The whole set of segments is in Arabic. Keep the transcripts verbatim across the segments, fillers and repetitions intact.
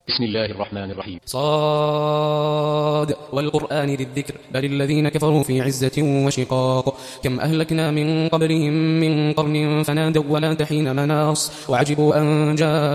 بسم الله الرحمن الرحيم. صاد والقرآن ذي الذكر بل الذين كفروا في عزة وشقاق كم أهلكنا من قبلهم من قرن فنادوا ولا تحين مناص وعجبوا أن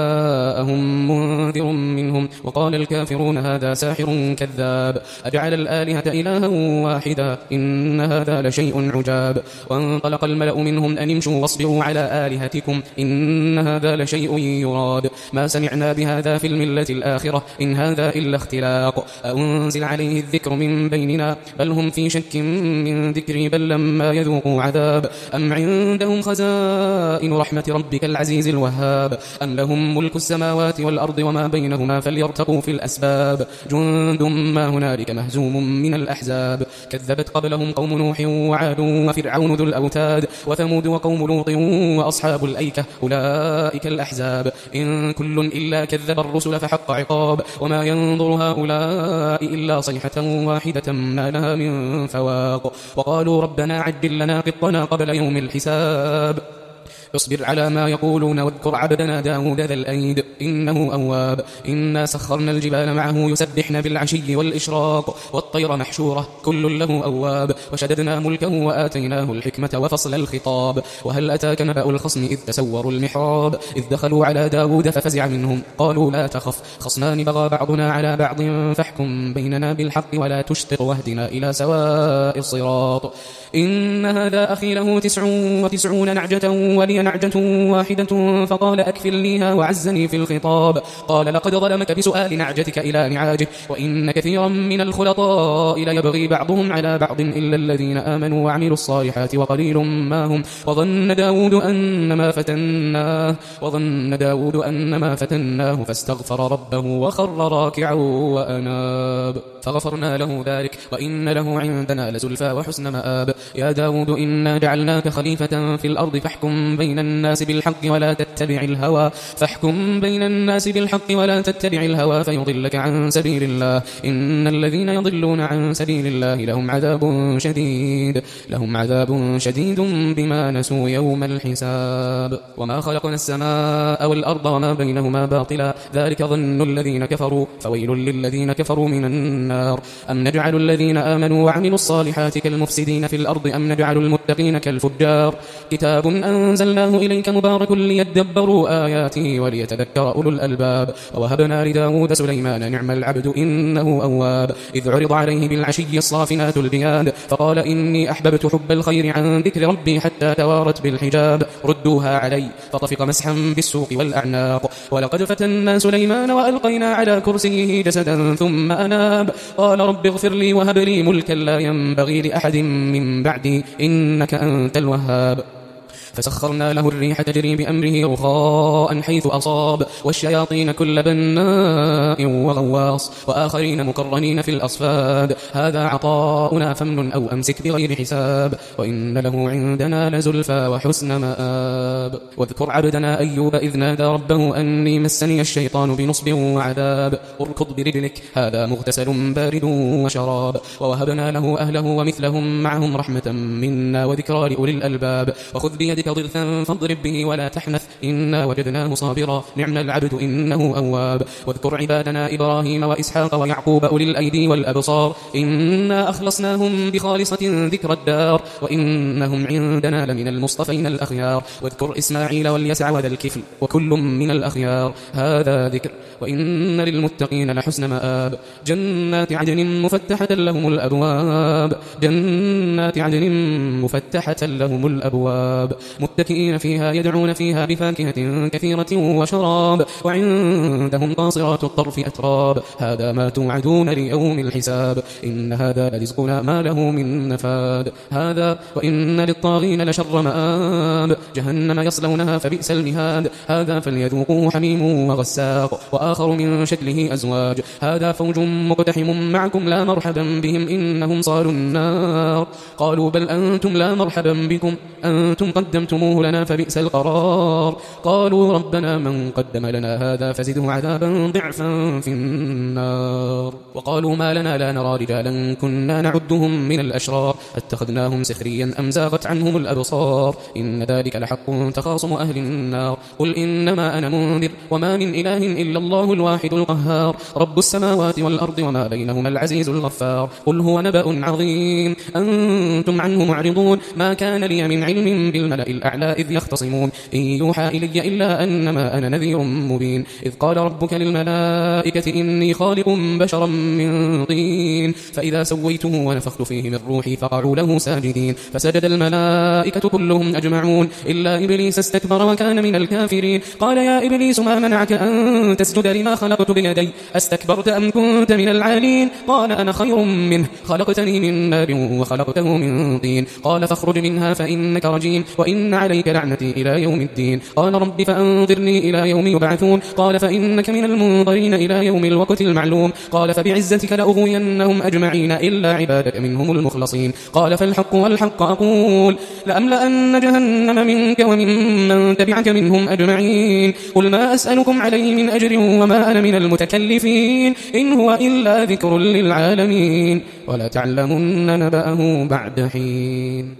جاءهم منذر منهم وقال الكافرون هذا ساحر كذاب أجعل الآلهة إلها واحدا إن هذا لشيء عجاب وانطلق الملأ منهم أن امشوا واصبروا على آلهتكم إن هذا لشيء يراد ما سمعنا بهذا في الملة الآخرة إن هذا إلا اختلاق أنزل عليه الذكر من بيننا بل هم في شك من ذكري بل لما يذوقوا عذاب أم عندهم خزائن رحمة ربك العزيز الوهاب أم لهم ملك السماوات والأرض وما بينهما فليرتقوا في الأسباب جند ما هنالك مهزوم من الأحزاب كذبت قبلهم قوم نوح وعاد وفرعون ذو الأوتاد وثمود وقوم لوط وأصحاب الأيكة أولئك الأحزاب إن كل إلا كذب الرسل فحق عقاب وما ينظر هؤلاء إلا صيحة واحدة ما لها من فواق وقالوا ربنا عجل لنا قطنا قبل يوم الحساب اصبر على ما يقولون واذكر عبدنا داود ذا الأيد إنه أواب إنا سخرنا الجبال معه يسبحن بالعشي والإشراق والطير محشورة كل له أواب وشددنا ملكه وآتيناه الحكمة وفصل الخطاب وهل أتاك نبأ الخصم إذ تسوروا المحراب إذ دخلوا على داود ففزع منهم قالوا لا تخف خصمان بغى بعضنا على بعض فاحكم بيننا بالحق ولا تشطط واهدنا إلى سواء الصراط إن هذا أخي له تسع وتسعون نعجة ولي نعجة واحدة فقال أكفلنيها وعزني في الخطاب قال لقد ظلمك بسؤال نعجتك إلى نعاجه وإن كثيرا من الخلطاء ليبغي بعضهم على بعض إلا الذين آمنوا وعملوا الصالحات وقليل ما هم وظن داود أنما فتناه وظن داود أنما فتناه فاستغفر ربه وخر راكعا وأناب فغفرنا له ذلك وإن له عندنا لزلفى وحسن مآب يا داود إنا جعلناك خليفة في الأرض فاحكم بين الناس بالحق ولا تتبع الهوى فاحكم بين الناس بالحق ولا تتبع الهوى فيضلك عن سبيل الله إن الذين يضلون عن سبيل الله لهم عذاب شديد لهم عذاب شديد بما نسوا يوم الحساب وما خلقنا السماء والأرض وما بينهما باطلا ذلك ظن الذين كفروا فويل للذين كفروا من النار أم نجعل الذين آمنوا وعملوا الصالحات كالمفسدين في الأرض أم نجعل المتقين كالفجار كتاب أنزلناه إليك مبارك ليدبروا آياته وليتذكر أولو الألباب ووهبنا لداود سليمان نعم العبد إنه أواب إذ عرض عليه بالعشي الصافنات الجياد فقال إني أحببت حب الخير عن ذكر ربي حتى توارت بالحجاب ردوها علي فطفق مسحا بالسوق والأعناق ولقد فتنا سليمان وألقينا على كرسيه جسدا ثم أناب قال رب اغفر لي وهب لي ملكا لا ينبغي لأحد من بعدي إنك أنت الوهاب فسخرنا له الريح تجري بأمره رخاء حيث أصاب والشياطين كل بناء وغواص وآخرين مقرنين في الأصفاد هذا عطاؤنا فمن أو أمسك بغير حساب وإن له عندنا لزلفى وحسن مآب واذكر عبدنا أيوب إذ نادى ربه أني مسني الشيطان بنصب وعذاب اركض برجلك هذا مغتسل بارد وشراب ووهبنا له أهله ومثلهم معهم رحمة منا وذكرى لأولي الألباب وخذ بيدك ضغثا فاضرب به ولا تحنث إنا وجدناه صابرا نعم العبد إنه أواب واذكر عبادنا إبراهيم وإسحاق ويعقوب أولي الأيدي والأبصار إنا أخلصناهم بخالصة ذكر الدار وإنهم عندنا لمن المصطفين الأخيار واذكر إسماعيل واليسع وذا الكفل وكل من الأخيار هذا ذكر وإن للمتقين لحسن مآب جنات عدن مفتحة لهم الأبواب جنات عدن مفتحة لهم الأبواب متكئين فيها يدعون فيها بفاكهة كثيرة وشراب وعندهم قاصرات الطرف أتراب هذا ما توعدون ليوم الحساب إن هذا لرزقنا ما له من نفاد هذا وإن للطاغين لشر مآب جهنم يصلونها فبئس المهاد هذا فليذوقوا حميم وغساق وآخر من شكله أزواج هذا فوج مقتحم معكم لا مرحبا بهم إنهم صالوا النار قالوا بل أنتم لا مرحبا بكم أنتم قدمتم قدمتموه لنا فبئس القرار. قالوا ربنا من قدم لنا هذا فزده عذابا ضعفا في النار. وقالوا ما لنا لا نرى رجالا كنا نعدهم من الأشرار اتخذناهم سخريا أم زاغت عنهم الأبصار إن ذلك لحق تخاصم أهل النار. قل إنما أنا منذر وما من إله إلا الله الواحد القهار رب السماوات والأرض وما بينهما العزيز الغفار. قل هو نبأ عظيم أنتم عنه معرضون ما كان لي من علم بالملأ الأعلى إذ يختصمون إن يوحى إلي إلا أنما أنا نذير مبين. إذ قال ربك للملائكة إني خالق بشرا من طين فإذا سويته ونفخت فيه من روحي فقعوا له ساجدين فسجد الملائكة كلهم أجمعون إلا إبليس استكبر وكان من الكافرين. قال يا إبليس ما منعك أن تسجد لما خلقت بيدي أستكبرت أم كنت من العالين؟ قال أنا خير منه خلقتني من نار وخلقته من طين. قال فاخرج منها فإنك رجيم وإن عليك لعنتي إلى يوم الدين. قال رب فأنظرني إلى يوم يبعثون. قال فإنك من المنظرين إلى يوم الوقت المعلوم. قال فبعزتك لأغوينهم أجمعين إلا عبادك منهم المخلصين. قال فالحق والحق أقول لأملأن جهنم منك وممن تبعك منهم أجمعين. قل ما أسألكم عليه من أجر وما أنا من المتكلفين إن هو إلا ذكر للعالمين ولتعلمن نبأه بعد حين.